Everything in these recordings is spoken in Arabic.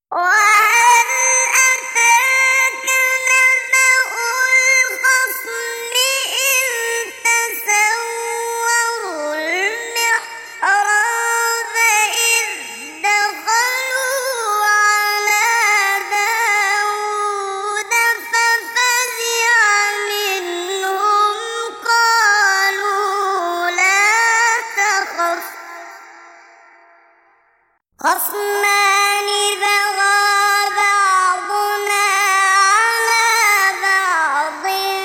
وهل أتاك نبأ الخصم إذ تسوروا المحراب إذ دخلوا على داود ففزع منهم قالوا لا تخف خصمان بغى بعضنا على بعض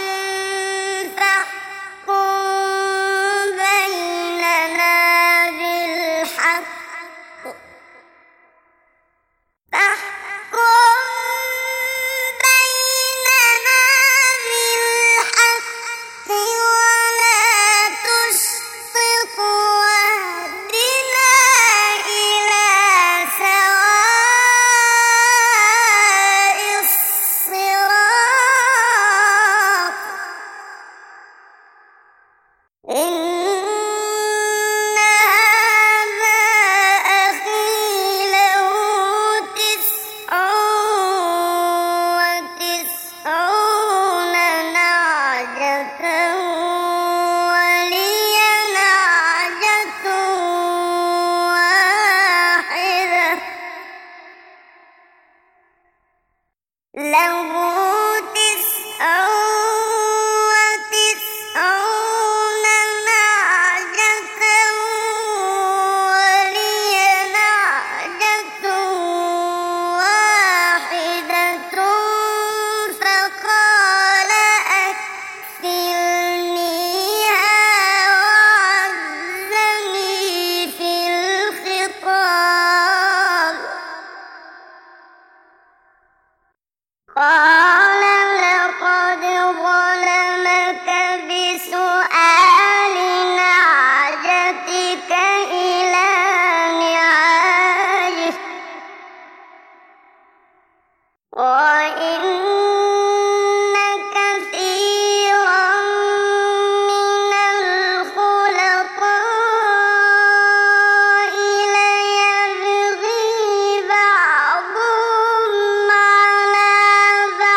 فاحكم بيننا بالحق فاحكم بيننا بالحق ولا تشطط واهدنا إلى سواء الصراط إن هذا أخي له 99 نعجة ولي نعجة واحدة له 99 نعجة ولي نعجة واحدة فقال أكفلنيها وعزني في الخطاب قال لقد ظلمك بسؤال نعجتك إلى نعاجه وإن كثيرا من الخلطاء ليبغي بعضهم على بعض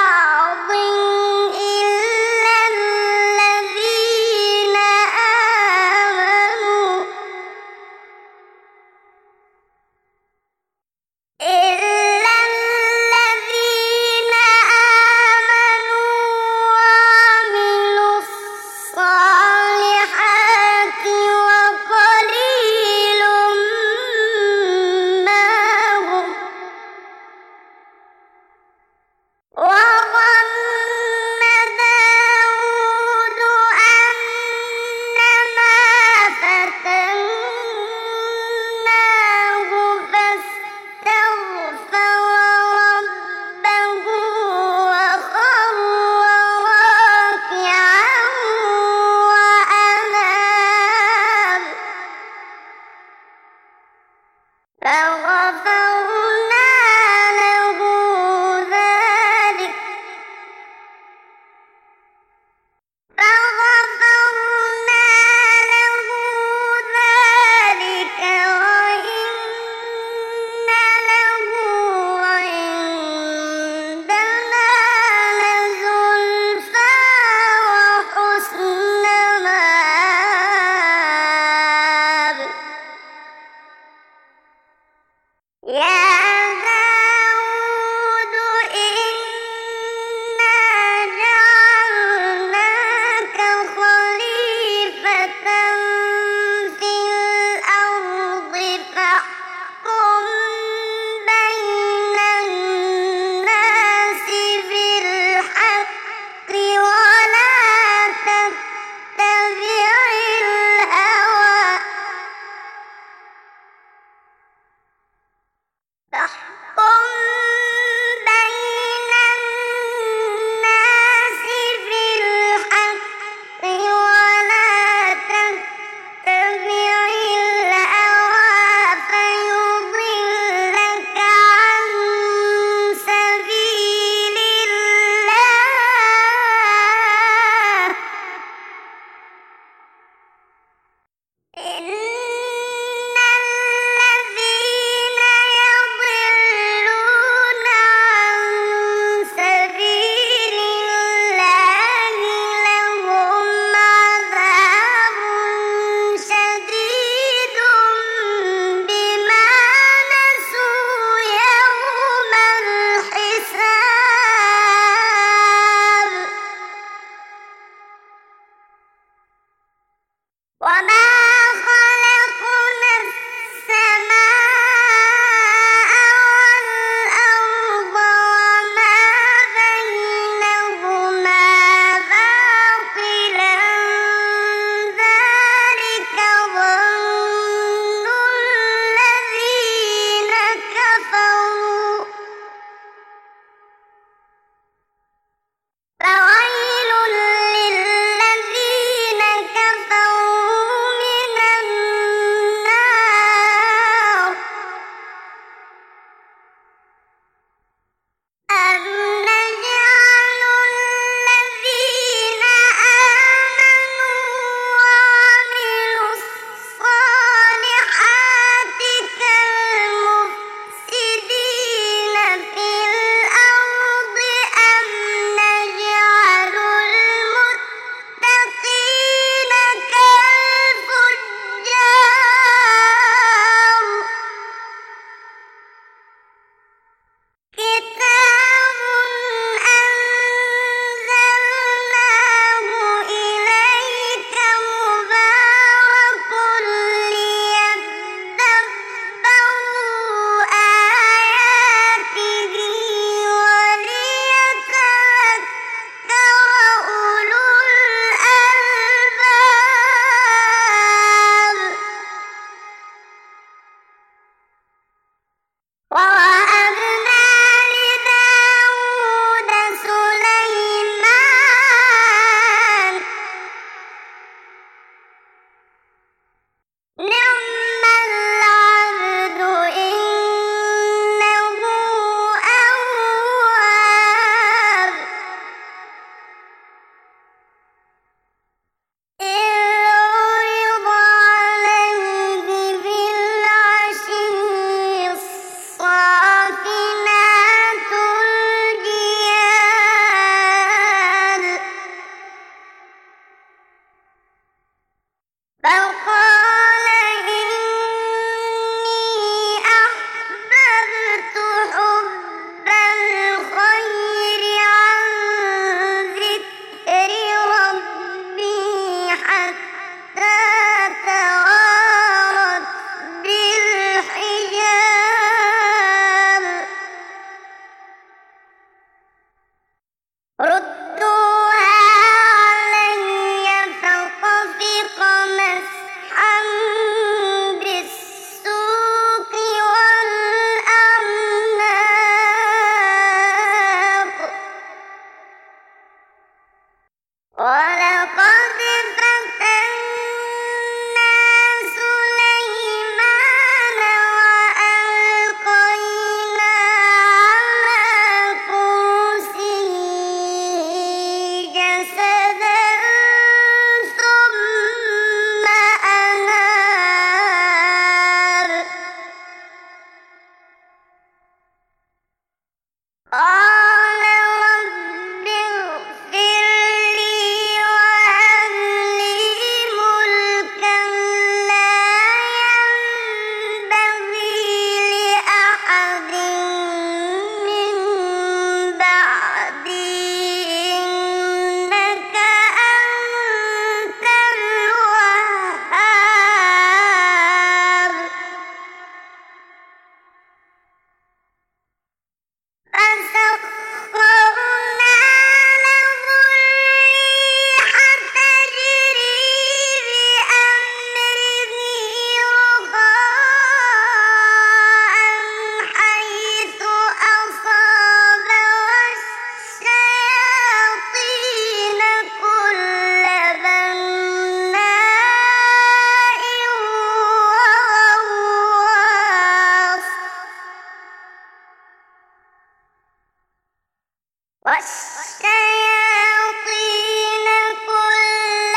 والشياطين كل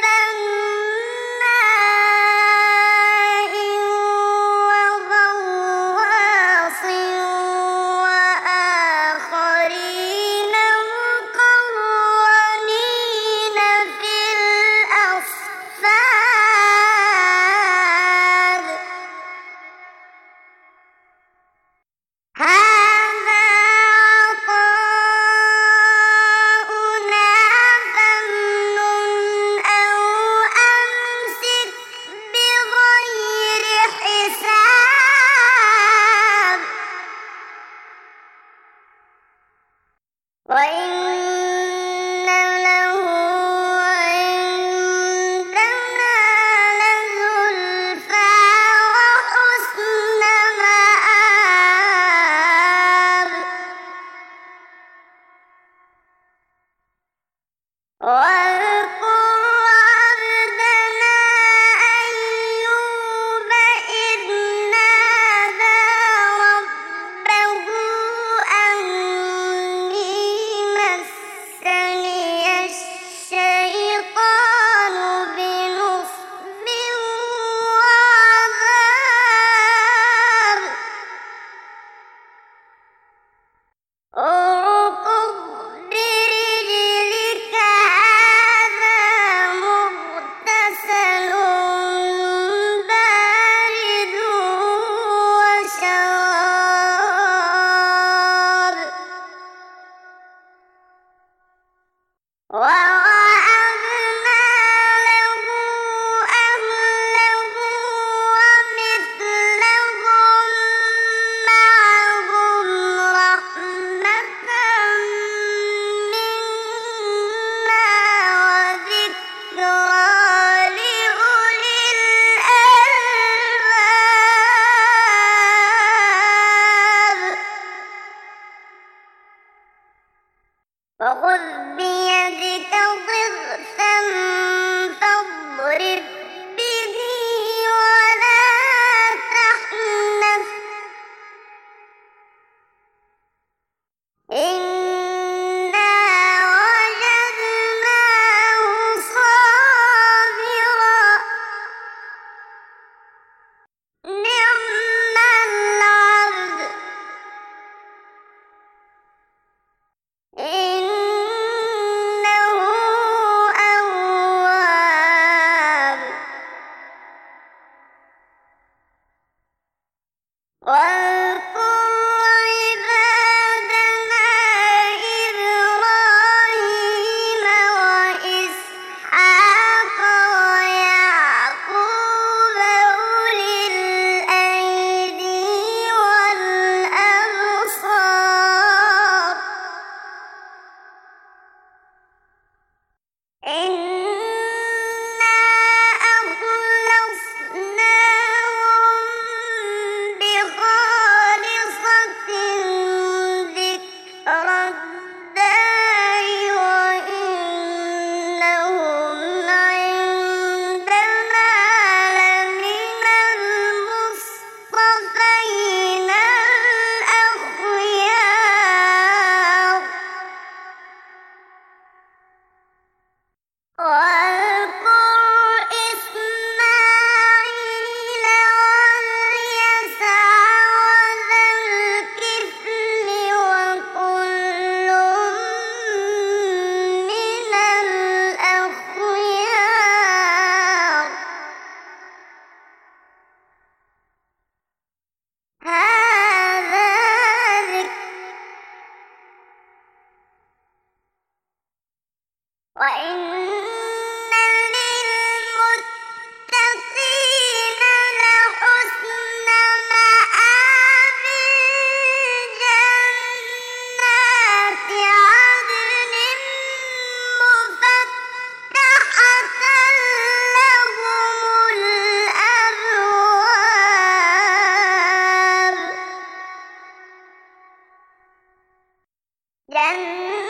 بناء وغواص وآخرين مقرنين في الأصفاد هذا عطاؤنا فامنن أو أمسك بغير حساب وإن له عندنا لزلفى وحسن مآب واذكر عبدنا أيوب إذ نادى ربه أني مسني الشيطان بنصب وعذاب اركض برجلك هذا مغتسل بارد وشراب ووهبنا له أهله ومثلهم معهم رحمة منا وذكرى لأولي الألباب وخذ بيدك ضغثا فاضرب به ولا تحنث إنا وجدناه صابرا نعم العبد إنه أواب واذكر عبادنا إبراهيم وإسحاق ويعقوب أولي الأيدي والأبصار إنا أخلصناهم بخالصة ذكر الدار وإنهم عندنا لمن المصطفين الأخيار واذكر إسماعيل واليسع وذا الكفل وكل من الأخيار هذا ذكر وإن للمتقين لحسن مآب جنات عدن مفتحة لهم الأبواب جنات